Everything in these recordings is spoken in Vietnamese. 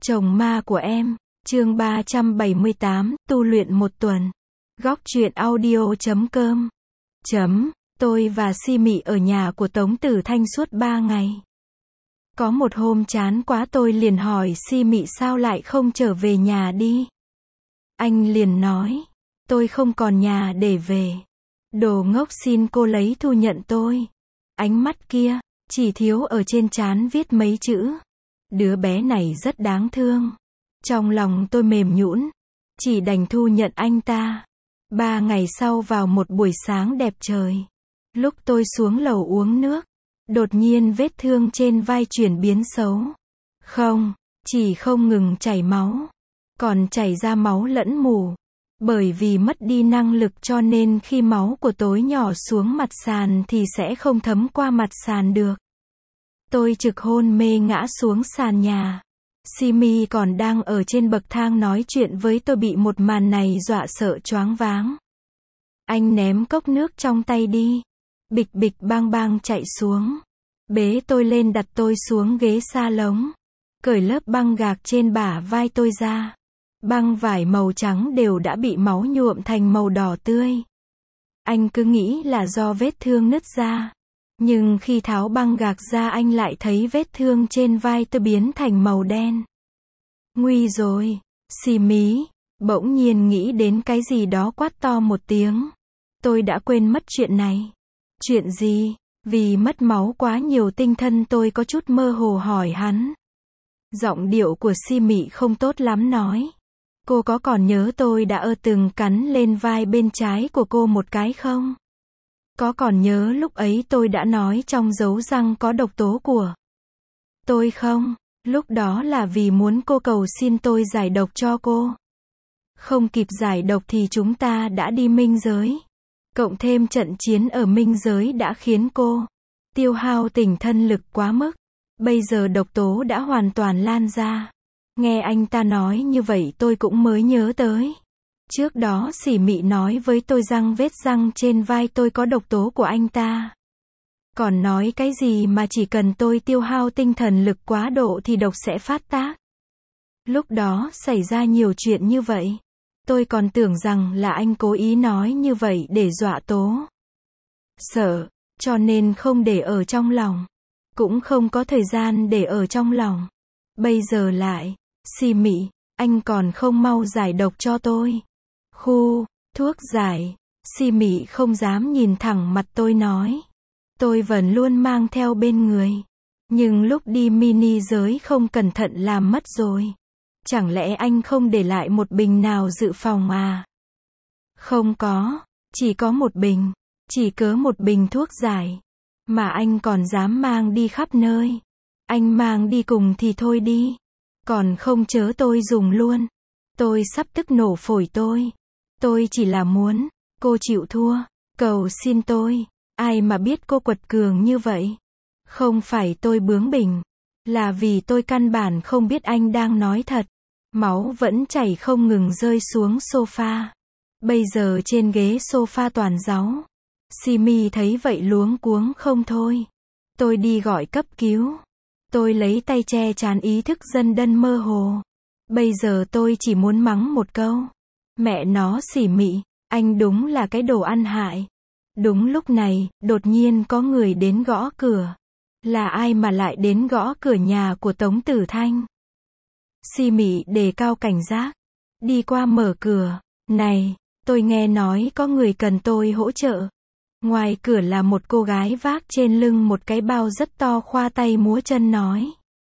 Chồng ma của em, chương 378, tu luyện một tuần. Góc truyện audio.com. Tôi và Si Mị ở nhà của Tống Tử Thanh suốt 3 ngày. Có một hôm chán quá tôi liền hỏi Si Mị sao lại không trở về nhà đi. Anh liền nói, tôi không còn nhà để về. Đồ ngốc, xin cô lấy thu nhận tôi. Ánh mắt kia, chỉ thiếu ở trên trán viết mấy chữ. Đứa bé này rất đáng thương. Trong lòng tôi mềm nhũn, chỉ đành thu nhận anh ta. 3 ngày sau vào một buổi sáng đẹp trời, lúc tôi xuống lầu uống nước, đột nhiên vết thương trên vai chuyển biến xấu. Chỉ không ngừng chảy máu, còn chảy ra máu lẫn mù. Bởi vì mất đi năng lực cho nên khi máu của tôi nhỏ xuống mặt sàn thì sẽ không thấm qua mặt sàn được. Tôi trực hôn mê ngã xuống sàn nhà. Simi còn đang ở trên bậc thang nói chuyện với tôi, bị một màn này dọa sợ choáng váng. Anh ném cốc nước trong tay đi. Bịch bịch bang bang chạy xuống. Bế tôi lên, đặt tôi xuống ghế sa lông. Cởi lớp băng gạc trên bả vai tôi ra. Băng vải màu trắng đều đã bị máu nhuộm thành màu đỏ tươi. Anh cứ nghĩ là do vết thương nứt ra. Nhưng khi tháo băng gạc ra anh lại thấy vết thương trên vai tôi biến thành màu đen. Nguy rồi, Si Mí, bỗng nhiên nghĩ đến cái gì đó quát to một tiếng. Tôi đã quên mất chuyện này. Chuyện gì? Vì mất máu quá nhiều tinh thần tôi có chút mơ hồ hỏi hắn. Giọng điệu của Si Mị không tốt lắm nói. Cô có còn nhớ tôi đã từng cắn lên vai bên trái của cô một cái không? Có còn nhớ lúc ấy tôi đã nói trong dấu răng có độc tố của tôi không? Lúc đó là vì muốn cô cầu xin tôi giải độc cho cô. Không kịp giải độc thì chúng ta đã đi minh giới. Cộng thêm trận chiến ở minh giới đã khiến cô tiêu hao tinh thần lực quá mức. Bây giờ độc tố đã hoàn toàn lan ra. Nghe anh ta nói như vậy tôi cũng mới nhớ tới. Trước đó Si Mị nói với tôi rằng vết răng trên vai tôi có độc tố của anh ta. Còn nói cái gì mà chỉ cần tôi tiêu hao tinh thần lực quá độ thì độc sẽ phát tác. Lúc đó xảy ra nhiều chuyện như vậy. Tôi còn tưởng rằng là anh cố ý nói như vậy để dọa tố sợ, cho nên không để ở trong lòng. Cũng không có thời gian để ở trong lòng. Bây giờ lại, Si Mị, anh còn không mau giải độc cho tôi. Thuốc giải. Si Mị không dám nhìn thẳng mặt tôi nói. Tôi vẫn luôn mang theo bên người. Nhưng lúc đi mini giới không cẩn thận làm mất rồi. Chẳng lẽ anh không để lại một bình nào dự phòng à? Không có, chỉ có một bình. Chỉ cớ một bình thuốc giải. Mà anh còn dám mang đi khắp nơi. Anh mang đi cùng thì thôi đi. Còn không chớ tôi dùng luôn. Tôi sắp tức nổ phổi tôi. Tôi chỉ là muốn cô chịu thua, cầu xin tôi. Ai mà biết cô quật cường như vậy. Không phải tôi bướng bỉnh, là vì tôi căn bản không biết anh đang nói thật. Máu vẫn chảy không ngừng rơi xuống sofa. Bây giờ trên ghế sofa toàn máu. Simi thấy vậy luống cuống không thôi. Tôi đi gọi cấp cứu. Tôi lấy tay che trán, ý thức dần đần mơ hồ. Bây giờ tôi chỉ muốn mắng một câu. Mẹ nó Si Mị, anh đúng là cái đồ ăn hại. Đúng lúc này, đột nhiên có người đến gõ cửa. Là ai mà lại đến gõ cửa nhà của Tống Tử Thanh? Si Mị đề cao cảnh giác. Đi qua mở cửa. Này, tôi nghe nói có người cần tôi hỗ trợ. Ngoài cửa là một cô gái vác trên lưng một cái bao rất to, khoa tay múa chân nói.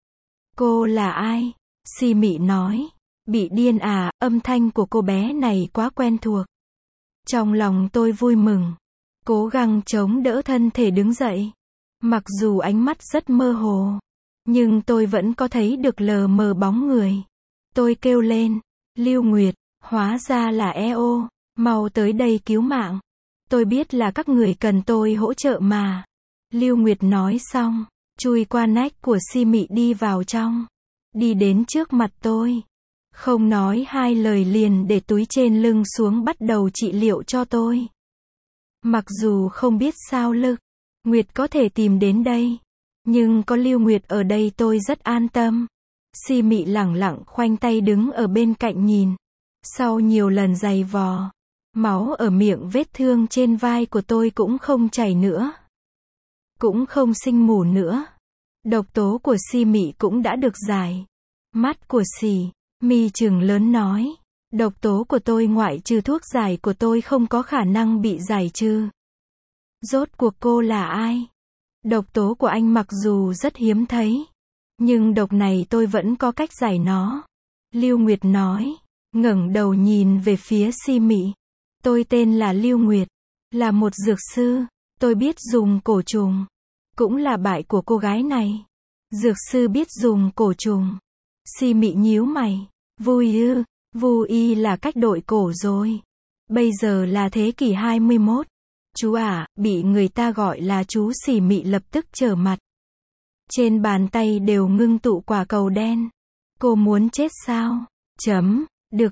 Cô là ai? Si Mị nói. Bị điên à? Âm thanh của cô bé này quá quen thuộc. Trong lòng tôi vui mừng. Cố gắng chống đỡ thân thể đứng dậy. Mặc dù ánh mắt rất mơ hồ, nhưng tôi vẫn có thấy được lờ mờ bóng người. Tôi kêu lên. Lưu Nguyệt, hóa ra là EO. Mau tới đây cứu mạng. Tôi biết là các người cần tôi hỗ trợ mà. Lưu Nguyệt nói xong, chui qua nách của Si Mị đi vào trong. Đi đến trước mặt tôi. Không nói hai lời liền để túi trên lưng xuống bắt đầu trị liệu cho tôi. Mặc dù không biết sao Lực Nguyệt có thể tìm đến đây, nhưng có Lưu Nguyệt ở đây tôi rất an tâm. Si Mị lẳng lặng khoanh tay đứng ở bên cạnh nhìn. Sau nhiều lần giày vò, máu ở miệng vết thương trên vai của tôi cũng không chảy nữa. Cũng không sưng mủ nữa. Độc tố của Si Mị cũng đã được giải. Mắt của Si Mị trừng lớn nói. Độc tố của tôi ngoại trừ thuốc giải của tôi không có khả năng bị giải trừ. Rốt cuộc cô là ai? Độc tố của anh mặc dù rất hiếm thấy, nhưng độc này tôi vẫn có cách giải nó. Lưu Nguyệt nói, ngẩng đầu nhìn về phía Si Mị. Tôi tên là Lưu Nguyệt, là một dược sư, tôi biết dùng cổ trùng. Cũng là bại của cô gái này. Dược sư biết dùng cổ trùng. Si Mị nhíu mày. Vui ư? Vui là cách đội cổ rồi. Bây giờ là thế kỷ 21. Chú à, bị người ta gọi là chú. Si Mị lập tức trở mặt. Trên bàn tay đều ngưng tụ quả cầu đen. Cô muốn chết sao? Được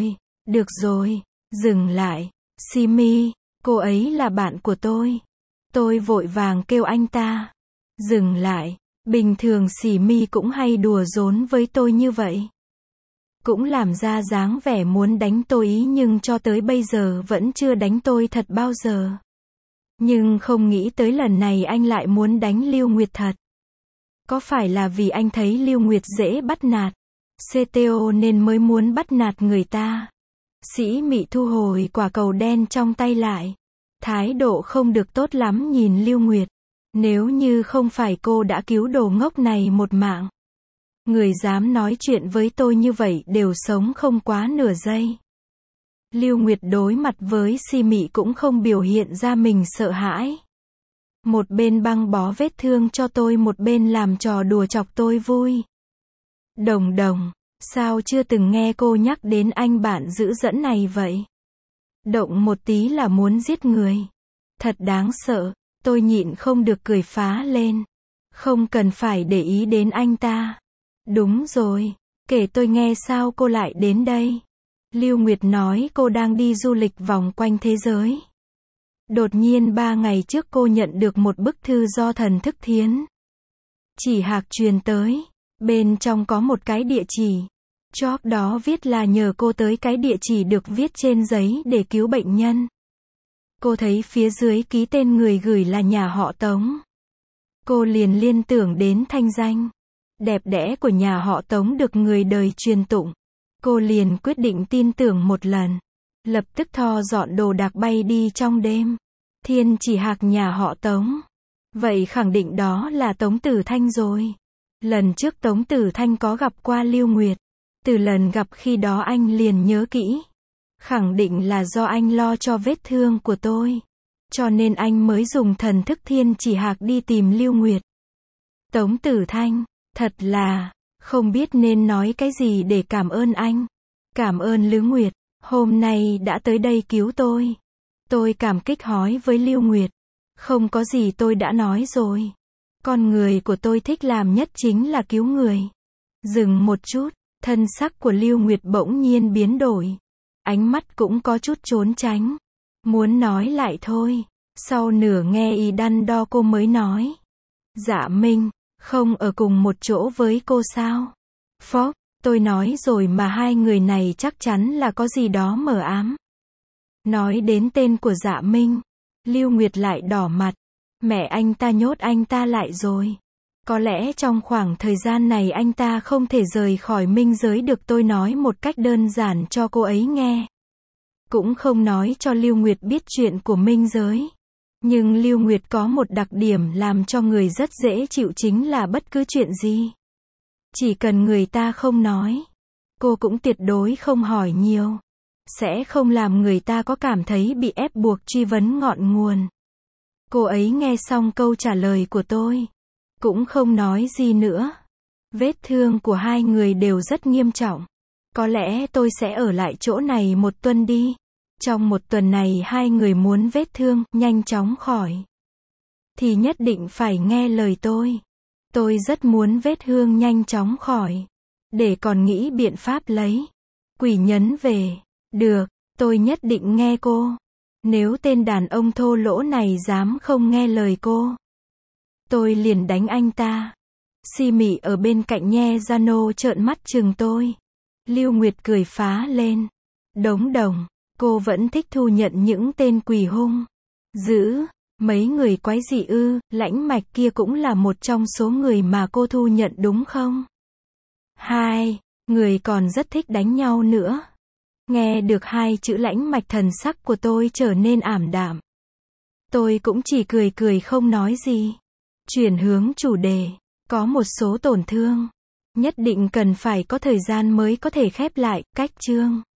rồi, dừng lại. Si Mị, cô ấy là bạn của tôi. Tôi vội vàng kêu anh ta. Dừng lại, bình thường Si Mị cũng hay đùa giỡn với tôi như vậy. Cũng làm ra dáng vẻ muốn đánh tôi ý nhưng cho tới bây giờ vẫn chưa đánh tôi thật bao giờ. Nhưng không nghĩ tới lần này anh lại muốn đánh Lưu Nguyệt thật. Có phải là vì anh thấy Lưu Nguyệt dễ bắt nạt, CTO nên mới muốn bắt nạt người ta? Si Mị thu hồi quả cầu đen trong tay lại. Thái độ không được tốt lắm nhìn Lưu Nguyệt. Nếu như không phải cô đã cứu đồ ngốc này một mạng. Người dám nói chuyện với tôi như vậy đều sống không quá nửa giây. Lưu Nguyệt đối mặt với Si Mị cũng không biểu hiện ra mình sợ hãi. Một bên băng bó vết thương cho tôi, một bên làm trò đùa chọc tôi vui. Đồng đồng, sao chưa từng nghe cô nhắc đến anh bạn dữ dẫn này vậy? Động một tí là muốn giết người. Thật đáng sợ, tôi nhịn không được cười phá lên. Không cần phải để ý đến anh ta. Đúng rồi, kể tôi nghe sao cô lại đến đây. Lưu Nguyệt nói cô đang đi du lịch vòng quanh thế giới. Đột nhiên 3 ngày trước cô nhận được một bức thư do Thần Thức Thiến Chỉ Hạc truyền tới. Bên trong có một cái địa chỉ. Chóp đó viết là nhờ cô tới cái địa chỉ được viết trên giấy để cứu bệnh nhân. Cô thấy phía dưới ký tên người gửi là nhà họ Tống. Cô liền liên tưởng đến thanh danh đẹp đẽ của nhà họ Tống được người đời truyền tụng. Cô liền quyết định tin tưởng một lần. Lập tức thò dọn đồ đạc bay đi trong đêm. Thiên Chỉ Hạc nhà họ Tống. Vậy khẳng định đó là Tống Tử Thanh rồi. Lần trước Tống Tử Thanh có gặp qua Lưu Nguyệt. Từ lần gặp khi đó anh liền nhớ kỹ. Khẳng định là do anh lo cho vết thương của tôi. Cho nên anh mới dùng thần thức Thiên Chỉ Hạc đi tìm Lưu Nguyệt. Tống Tử Thanh, thật là, không biết nên nói cái gì để cảm ơn anh. Cảm ơn Lưu Nguyệt, hôm nay đã tới đây cứu tôi. Tôi cảm kích hỏi với Lưu Nguyệt. Không có gì, tôi đã nói rồi. Con người của tôi thích làm nhất chính là cứu người. Dừng một chút, thân sắc của Lưu Nguyệt bỗng nhiên biến đổi. Ánh mắt cũng có chút trốn tránh. Muốn nói lại thôi. Sau nửa nghe y đắn đo cô mới nói. Dạ Minh, không ở cùng một chỗ với cô sao? Phó, tôi nói rồi mà hai người này chắc chắn là có gì đó mờ ám. Nói đến tên của Dạ Minh, Lưu Nguyệt lại đỏ mặt. Mẹ anh ta nhốt anh ta lại rồi. Có lẽ trong khoảng thời gian này anh ta không thể rời khỏi minh giới được. Tôi nói một cách đơn giản cho cô ấy nghe. Cũng không nói cho Lưu Nguyệt biết chuyện của minh giới. Nhưng Lưu Nguyệt có một đặc điểm làm cho người rất dễ chịu, chính là bất cứ chuyện gì. Chỉ cần người ta không nói, cô cũng tuyệt đối không hỏi nhiều. Sẽ không làm người ta có cảm thấy bị ép buộc truy vấn ngọn nguồn. Cô ấy nghe xong câu trả lời của tôi, cũng không nói gì nữa. Vết thương của hai người đều rất nghiêm trọng. Có lẽ tôi sẽ ở lại chỗ này một tuần đi. Trong một tuần này hai người muốn vết thương nhanh chóng khỏi, thì nhất định phải nghe lời tôi. Tôi rất muốn vết thương nhanh chóng khỏi, để còn nghĩ biện pháp lấy quỷ nhấn về. Được, tôi nhất định nghe cô. Nếu tên đàn ông thô lỗ này dám không nghe lời cô, tôi liền đánh anh ta. Si Mị ở bên cạnh nhe Giano trợn mắt chừng tôi. Lưu Nguyệt cười phá lên. Đống đồng, cô vẫn thích thu nhận những tên quỳ hung dữ. Mấy người quái dị ư? Lãnh Mạch kia cũng là một trong số người mà cô thu nhận đúng không? Hai người còn rất thích đánh nhau nữa. Nghe được hai chữ Lãnh Mạch, thần sắc của tôi trở nên ảm đạm. Tôi cũng chỉ cười cười không nói gì. Chuyển hướng chủ đề. Có một số tổn thương nhất định cần phải có thời gian mới có thể khép lại. Cách chương